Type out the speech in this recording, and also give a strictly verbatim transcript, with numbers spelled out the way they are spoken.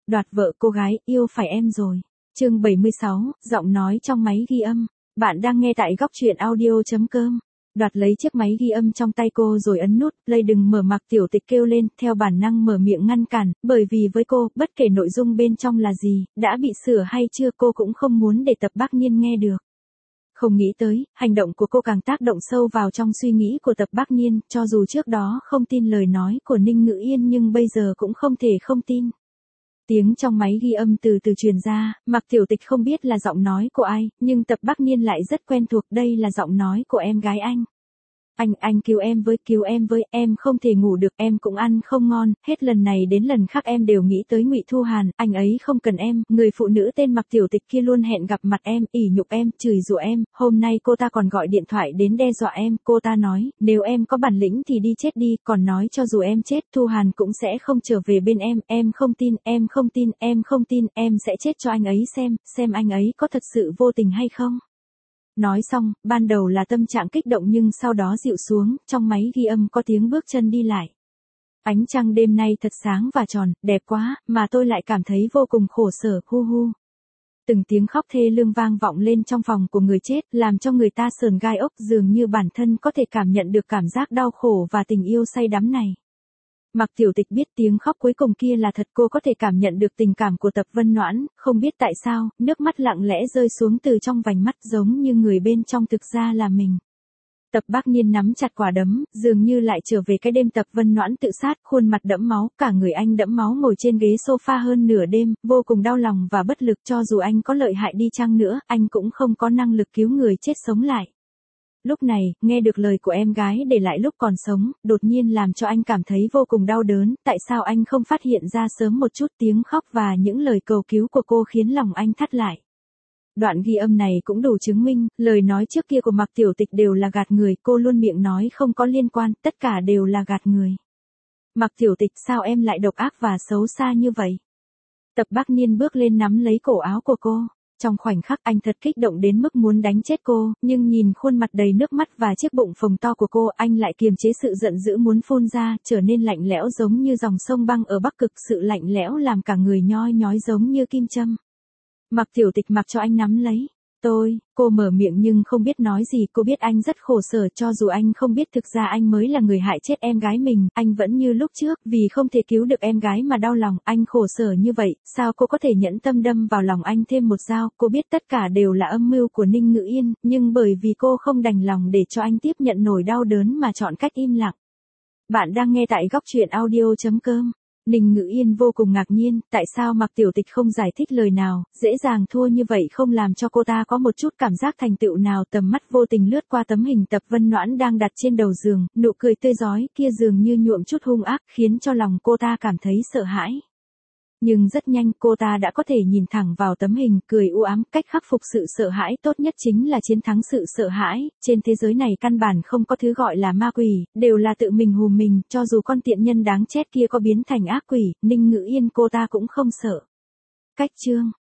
đoạt vợ cô gái, yêu phải em rồi. Chương bảy mươi sáu, giọng nói trong máy ghi âm. Bạn đang nghe tại góc truyện audio chấm com. Đoạt lấy chiếc máy ghi âm trong tay cô rồi ấn nút play. Đừng mở. Mạc Tiểu Tịch kêu lên, theo bản năng mở miệng ngăn cản, bởi vì với cô, bất kể nội dung bên trong là gì, đã bị sửa hay chưa cô cũng không muốn để Tập Bác Niên nghe được. Không nghĩ tới, hành động của cô càng tác động sâu vào trong suy nghĩ của Tập Bác Niên, cho dù trước đó không tin lời nói của Ninh Ngữ Yên nhưng bây giờ cũng không thể không tin. Tiếng trong máy ghi âm từ từ truyền ra, Mạc Tiểu Tịch không biết là giọng nói của ai, nhưng Tập Bác Niên lại rất quen thuộc, đây là giọng nói của em gái anh. Anh, anh cứu em với, cứu em với, em không thể ngủ được, em cũng ăn không ngon, hết lần này đến lần khác em đều nghĩ tới Ngụy Thu Hàn, anh ấy không cần em, người phụ nữ tên Mạc Tiểu Tịch kia luôn hẹn gặp mặt em, ỉ nhục em, chửi rủa em, hôm nay cô ta còn gọi điện thoại đến đe dọa em, cô ta nói, nếu em có bản lĩnh thì đi chết đi, còn nói cho dù em chết, Thu Hàn cũng sẽ không trở về bên em, em không tin, em không tin, em không tin, em sẽ chết cho anh ấy xem, xem anh ấy có thật sự vô tình hay không. Nói xong, ban đầu là tâm trạng kích động nhưng sau đó dịu xuống, trong máy ghi âm có tiếng bước chân đi lại. Ánh trăng đêm nay thật sáng và tròn, đẹp quá, mà tôi lại cảm thấy vô cùng khổ sở, hu hu. Từng tiếng khóc thê lương vang vọng lên trong phòng của người chết, làm cho người ta sờn gai ốc, dường như bản thân có thể cảm nhận được cảm giác đau khổ và tình yêu say đắm này. Mạc Tiểu Tịch biết tiếng khóc cuối cùng kia là thật, cô có thể cảm nhận được tình cảm của Tập Vân Noãn, không biết tại sao, nước mắt lặng lẽ rơi xuống từ trong vành mắt giống như người bên trong thực ra là mình. Tập Bác Niên nắm chặt quả đấm, dường như lại trở về cái đêm Tập Vân Noãn tự sát, khuôn mặt đẫm máu, cả người anh đẫm máu ngồi trên ghế sofa hơn nửa đêm, vô cùng đau lòng và bất lực, cho dù anh có lợi hại đi chăng nữa, anh cũng không có năng lực cứu người chết sống lại. Lúc này, nghe được lời của em gái để lại lúc còn sống, đột nhiên làm cho anh cảm thấy vô cùng đau đớn, tại sao anh không phát hiện ra sớm một chút. Tiếng khóc và những lời cầu cứu của cô khiến lòng anh thắt lại. Đoạn ghi âm này cũng đủ chứng minh, lời nói trước kia của Mạc Tiểu Tịch đều là gạt người, cô luôn miệng nói không có liên quan, tất cả đều là gạt người. Mạc Tiểu Tịch, sao em lại độc ác và xấu xa như vậy? Tập Bác Niên bước lên nắm lấy cổ áo của cô. Trong khoảnh khắc anh thật kích động đến mức muốn đánh chết cô, nhưng nhìn khuôn mặt đầy nước mắt và chiếc bụng phồng to của cô, anh lại kiềm chế sự giận dữ muốn phun ra, trở nên lạnh lẽo giống như dòng sông băng ở Bắc Cực, sự lạnh lẽo làm cả người nhoi nhói giống như kim châm. Mạc Tiểu Tịch mặc cho anh nắm lấy. Tôi, cô mở miệng nhưng không biết nói gì, cô biết anh rất khổ sở, cho dù anh không biết thực ra anh mới là người hại chết em gái mình, anh vẫn như lúc trước, vì không thể cứu được em gái mà đau lòng, anh khổ sở như vậy, sao cô có thể nhẫn tâm đâm vào lòng anh thêm một dao, cô biết tất cả đều là âm mưu của Ninh Ngữ Yên, nhưng bởi vì cô không đành lòng để cho anh tiếp nhận nổi đau đớn mà chọn cách im lặng. Bạn đang nghe tại góc truyện audio chấm com. Ninh Ngữ Yên vô cùng ngạc nhiên, tại sao Mạc Tiểu Tịch không giải thích lời nào, dễ dàng thua như vậy không làm cho cô ta có một chút cảm giác thành tựu nào. Tầm mắt vô tình lướt qua tấm hình Tập Vân Noãn đang đặt trên đầu giường, nụ cười tươi rói kia dường như nhuộm chút hung ác, khiến cho lòng cô ta cảm thấy sợ hãi. Nhưng rất nhanh cô ta đã có thể nhìn thẳng vào tấm hình, cười u ám, cách khắc phục sự sợ hãi tốt nhất chính là chiến thắng sự sợ hãi, trên thế giới này căn bản không có thứ gọi là ma quỷ, đều là tự mình hù mình, cho dù con tiện nhân đáng chết kia có biến thành ác quỷ, Ninh Ngữ Yên cô ta cũng không sợ. Cách chương